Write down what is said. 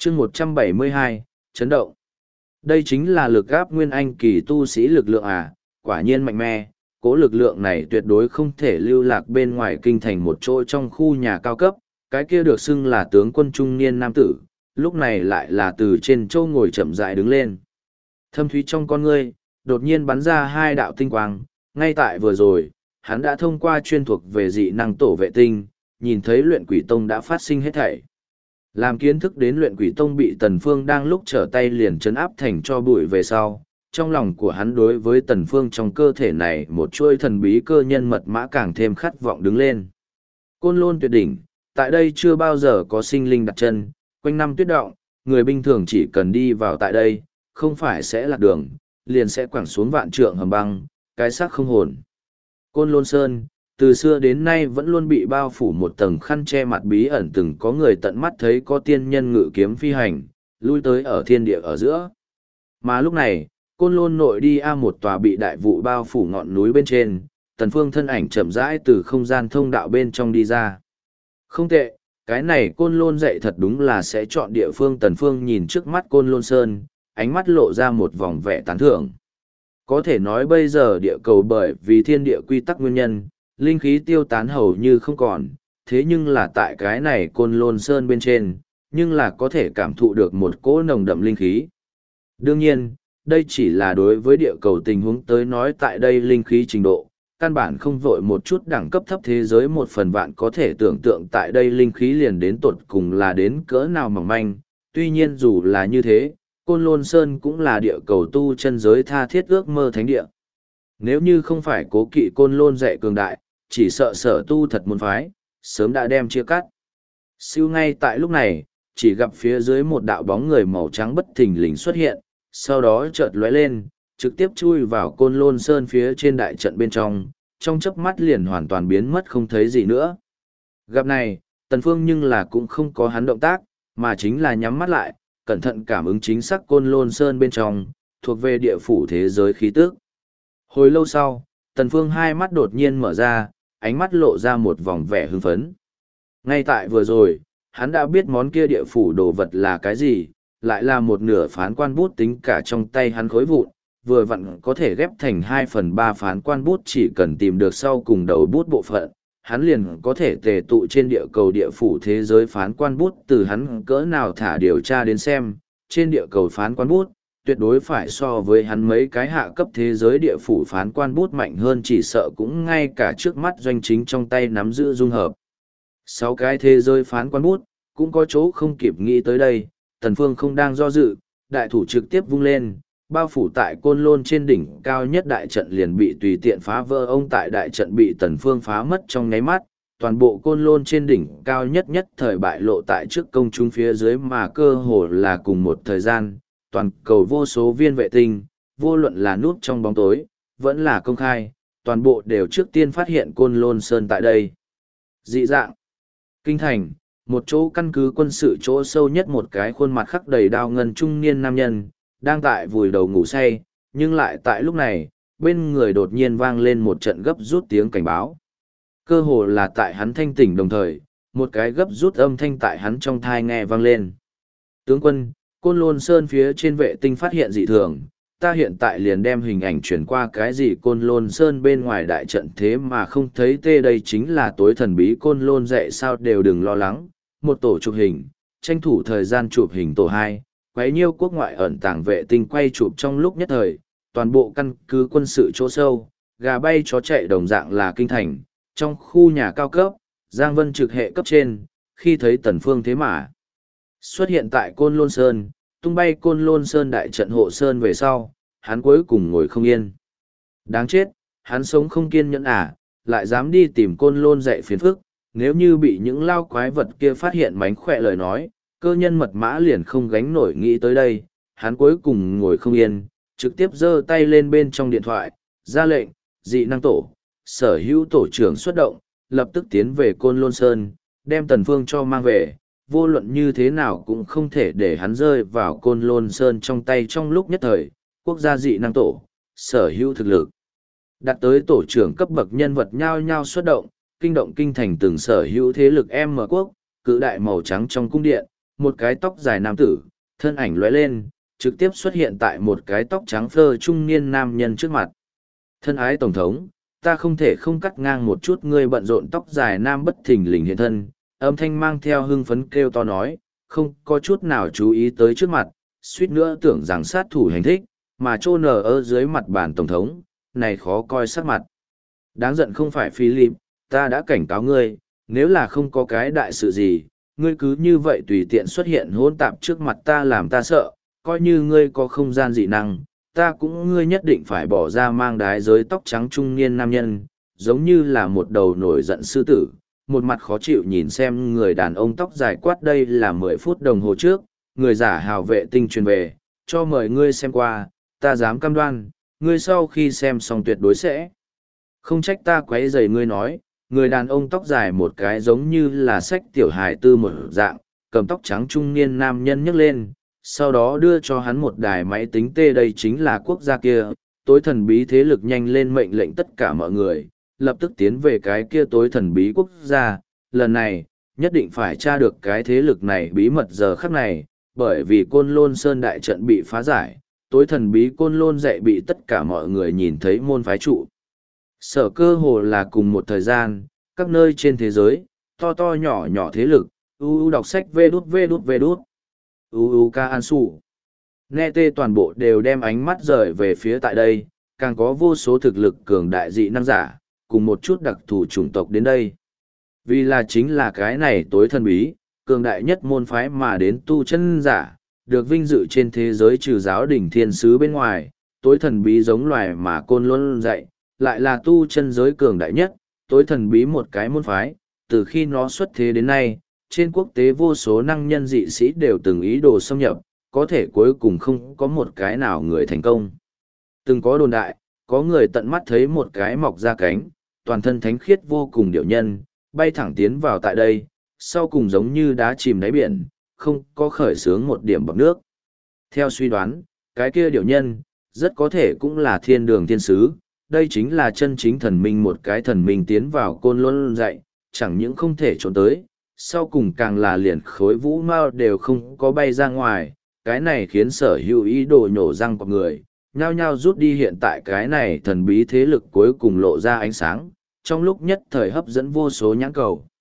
chương 172, chấn động. Đây chính là lực áp nguyên anh kỳ tu sĩ lực lượng à, quả nhiên mạnh mẽ, cố lực lượng này tuyệt đối không thể lưu lạc bên ngoài kinh thành một chỗ trong khu nhà cao cấp, cái kia được xưng là tướng quân trung niên nam tử, lúc này lại là từ trên châu ngồi chậm rãi đứng lên. Thâm thúy trong con ngươi, đột nhiên bắn ra hai đạo tinh quang, ngay tại vừa rồi, hắn đã thông qua chuyên thuộc về dị năng tổ vệ tinh, nhìn thấy luyện quỷ tông đã phát sinh hết thảy. Làm kiến thức đến luyện quỷ tông bị Tần Phương đang lúc trở tay liền chấn áp thành cho bụi về sau, trong lòng của hắn đối với Tần Phương trong cơ thể này một chuôi thần bí cơ nhân mật mã càng thêm khát vọng đứng lên. Côn Lôn tuyệt đỉnh, tại đây chưa bao giờ có sinh linh đặt chân, quanh năm tuyết động, người bình thường chỉ cần đi vào tại đây, không phải sẽ lạc đường, liền sẽ quẳng xuống vạn trượng hầm băng, cái xác không hồn. Côn Lôn Sơn, từ xưa đến nay vẫn luôn bị bao phủ một tầng khăn che mặt bí ẩn, từng có người tận mắt thấy có tiên nhân ngự kiếm phi hành, lui tới ở thiên địa ở giữa. Mà lúc này, Côn Lôn nội đi một tòa bị đại vụ bao phủ ngọn núi bên trên, Tần Phương thân ảnh chậm rãi từ không gian thông đạo bên trong đi ra. Không tệ, cái này Côn Lôn dạy thật đúng là sẽ chọn địa phương. Tần Phương nhìn trước mắt Côn Lôn Sơn, ánh mắt lộ ra một vòng vẻ tán thưởng. Có thể nói bây giờ địa cầu bởi vì thiên địa quy tắc nguyên nhân, linh khí tiêu tán hầu như không còn, thế nhưng là tại cái này Côn Lôn Sơn bên trên, nhưng là có thể cảm thụ được một cỗ nồng đậm linh khí. Đương nhiên, đây chỉ là đối với địa cầu tình huống tới nói, tại đây linh khí trình độ, căn bản không vội một chút đẳng cấp thấp thế giới một phần vạn có thể tưởng tượng tại đây linh khí liền đến tột cùng là đến cỡ nào mỏng manh. Tuy nhiên dù là như thế, Côn Lôn Sơn cũng là địa cầu tu chân giới tha thiết ước mơ thánh địa. Nếu như không phải cố kỵ Côn Lôn dạy cường đại, chỉ sợ sở tu thật môn phái, sớm đã đem chia cắt. Siêu ngay tại lúc này, chỉ gặp phía dưới một đạo bóng người màu trắng bất thình lình xuất hiện, sau đó chợt lóe lên, trực tiếp chui vào Côn Lôn Sơn phía trên đại trận bên trong chớp mắt liền hoàn toàn biến mất không thấy gì nữa. Gặp này, Tần Phương nhưng là cũng không có hắn động tác, mà chính là nhắm mắt lại, cẩn thận cảm ứng chính xác Côn Lôn Sơn bên trong, thuộc về địa phủ thế giới khí tức. Hồi lâu sau, Tần Phương hai mắt đột nhiên mở ra, ánh mắt lộ ra một vòng vẻ hưng phấn. Ngay tại vừa rồi, hắn đã biết món kia địa phủ đồ vật là cái gì, lại là một nửa phán quan bút tính cả trong tay hắn khối vụn, vừa vặn có thể ghép thành 2/3 phán quan bút, chỉ cần tìm được sau cùng đầu bút bộ phận, hắn liền có thể tề tụ trên địa cầu địa phủ thế giới phán quan bút. Từ hắn cỡ nào thả điều tra đến xem, trên địa cầu phán quan bút, tuyệt đối phải so với hắn mấy cái hạ cấp thế giới địa phủ phán quan bút mạnh hơn, chỉ sợ cũng ngay cả trước mắt doanh chính trong tay nắm giữ dung hợp. 6 cái thế giới phán quan bút, cũng có chỗ không kịp nghĩ tới đây, Tần Phương không đang do dự, đại thủ trực tiếp vung lên, bao phủ tại Côn Lôn trên đỉnh cao nhất đại trận liền bị tùy tiện phá vỡ. Ông tại đại trận bị Tần Phương phá mất trong nháy mắt, toàn bộ Côn Lôn trên đỉnh cao nhất thời bại lộ tại trước công chúng phía dưới, mà cơ hồ là cùng một thời gian, toàn cầu vô số viên vệ tinh, vô luận là núp trong bóng tối, vẫn là công khai, toàn bộ đều trước tiên phát hiện Côn Lôn Sơn tại đây. Dị dạng. Kinh thành, một chỗ căn cứ quân sự chỗ sâu nhất, một cái khuôn mặt khắc đầy đao ngân trung niên nam nhân, đang tại vùi đầu ngủ say, nhưng lại tại lúc này, bên người đột nhiên vang lên một trận gấp rút tiếng cảnh báo. Cơ hồ là tại hắn thanh tỉnh đồng thời, một cái gấp rút âm thanh tại hắn trong thai nghe vang lên. Tướng quân, Côn Lôn Sơn phía trên vệ tinh phát hiện dị thường, ta hiện tại liền đem hình ảnh chuyển qua. Cái gì Côn Lôn Sơn bên ngoài đại trận thế mà không thấy tê, đây chính là tối thần bí Côn Lôn dạy sao? Đều đừng lo lắng, một tổ chụp hình, tranh thủ thời gian chụp hình tổ 2, quấy nhiêu quốc ngoại ẩn tàng vệ tinh quay chụp trong lúc nhất thời, toàn bộ căn cứ quân sự chỗ sâu, gà bay chó chạy đồng dạng là kinh thành, trong khu nhà cao cấp, Giang Vân trực hệ cấp trên, khi thấy Tần Phương thế mà xuất hiện tại Côn Lôn Sơn, tung bay Côn Lôn Sơn đại trận hộ sơn về sau, hắn cuối cùng ngồi không yên. Đáng chết, hắn sống không kiên nhẫn lại dám đi tìm Côn Lôn dạy phiền phức, nếu như bị những lao quái vật kia phát hiện mánh khỏe lời nói, cơ nhân mật mã liền không gánh nổi. Nghĩ tới đây, hắn cuối cùng ngồi không yên, trực tiếp giơ tay lên bên trong điện thoại, ra lệnh, dị năng tổ, sở hữu tổ trưởng xuất động, lập tức tiến về Côn Lôn Sơn, đem Tần Phương cho mang về, vô luận như thế nào cũng không thể để hắn rơi vào Côn Lôn Sơn trong tay. Trong lúc nhất thời, quốc gia dị năng tổ, sở hữu thực lực đặt tới tổ trưởng cấp bậc nhân vật nhao nhao xuất động, kinh động kinh thành từng sở hữu thế lực M quốc, cự đại màu trắng trong cung điện, một cái tóc dài nam tử, thân ảnh lóe lên, trực tiếp xuất hiện tại một cái tóc trắng phơ trung niên nam nhân trước mặt. Thân ái Tổng thống, ta không thể không cắt ngang một chút ngươi bận rộn tóc dài nam bất thình lình hiện thân, âm thanh mang theo hưng phấn kêu to nói, không có chút nào chú ý tới trước mặt, suýt nữa tưởng rằng sát thủ hành thích, mà trô nở ở dưới mặt bàn Tổng thống, này khó coi sắc mặt. Đáng giận không phải Philip, ta đã cảnh cáo ngươi, nếu là không có cái đại sự gì, ngươi cứ như vậy tùy tiện xuất hiện hỗn tạp trước mặt ta làm ta sợ, coi như ngươi có không gian dị năng, ta cũng ngươi nhất định phải bỏ ra mang đái giới tóc trắng trung niên nam nhân, giống như là một đầu nổi giận sư tử, một mặt khó chịu nhìn xem người đàn ông tóc dài quát đây là 10 phút đồng hồ trước, người giả hào vệ tinh truyền về, cho mời ngươi xem qua, ta dám cam đoan, ngươi sau khi xem xong tuyệt đối sẽ. Không trách ta quấy rầy ngươi nói, người đàn ông tóc dài một cái giống như là sách tiểu hài tư một dạng, cầm tóc trắng trung niên nam nhân nhấc lên, sau đó đưa cho hắn một đài máy tính tê đây chính là quốc gia kia, tối thần bí thế lực nhanh lên mệnh lệnh tất cả mọi người, lập tức tiến về cái kia tối thần bí quốc gia, lần này, nhất định phải tra được cái thế lực này bí mật giờ khắc này, bởi vì Côn Lôn Sơn đại trận bị phá giải, tối thần bí Côn Lôn dạy bị tất cả mọi người nhìn thấy môn phái trụ. Sở cơ hồ là cùng một thời gian, các nơi trên thế giới, to to nhỏ nhỏ thế lực, đọc sách vê đút, ca an su. Nghe tê toàn bộ đều đem ánh mắt rời về phía tại đây, càng có vô số thực lực cường đại dị năng giả, cùng một chút đặc thù chủng tộc đến đây. Vì là chính là cái này tối thần bí, cường đại nhất môn phái mà đến tu chân giả, được vinh dự trên thế giới trừ giáo đỉnh thiên sứ bên ngoài, tối thần bí giống loài mà Côn Luân dạy, lại là tu chân giới cường đại nhất, tối thần bí một cái môn phái, từ khi nó xuất thế đến nay, trên quốc tế vô số năng nhân dị sĩ đều từng ý đồ xâm nhập, có thể cuối cùng không có một cái nào người thành công. Từng có đồn đại, có người tận mắt thấy một cái mọc ra cánh, toàn thân thánh khiết vô cùng điệu nhân, bay thẳng tiến vào tại đây, sau cùng giống như đá chìm đáy biển, không có khởi xướng một điểm bọt nước. Theo suy đoán, cái kia điệu nhân, rất có thể cũng là thiên đường thiên sứ, đây chính là chân chính thần minh một cái thần minh tiến vào Côn Luân dạy, chẳng những không thể trốn tới, sau cùng càng là liền khối vũ mao đều không có bay ra ngoài, cái này khiến sở hữu ý đồ nhổ răng của người, nhao nhao rút đi hiện tại cái này thần bí thế lực cuối cùng lộ ra ánh sáng, trong lúc nhất thời hấp dẫn vô số nhãn cầu.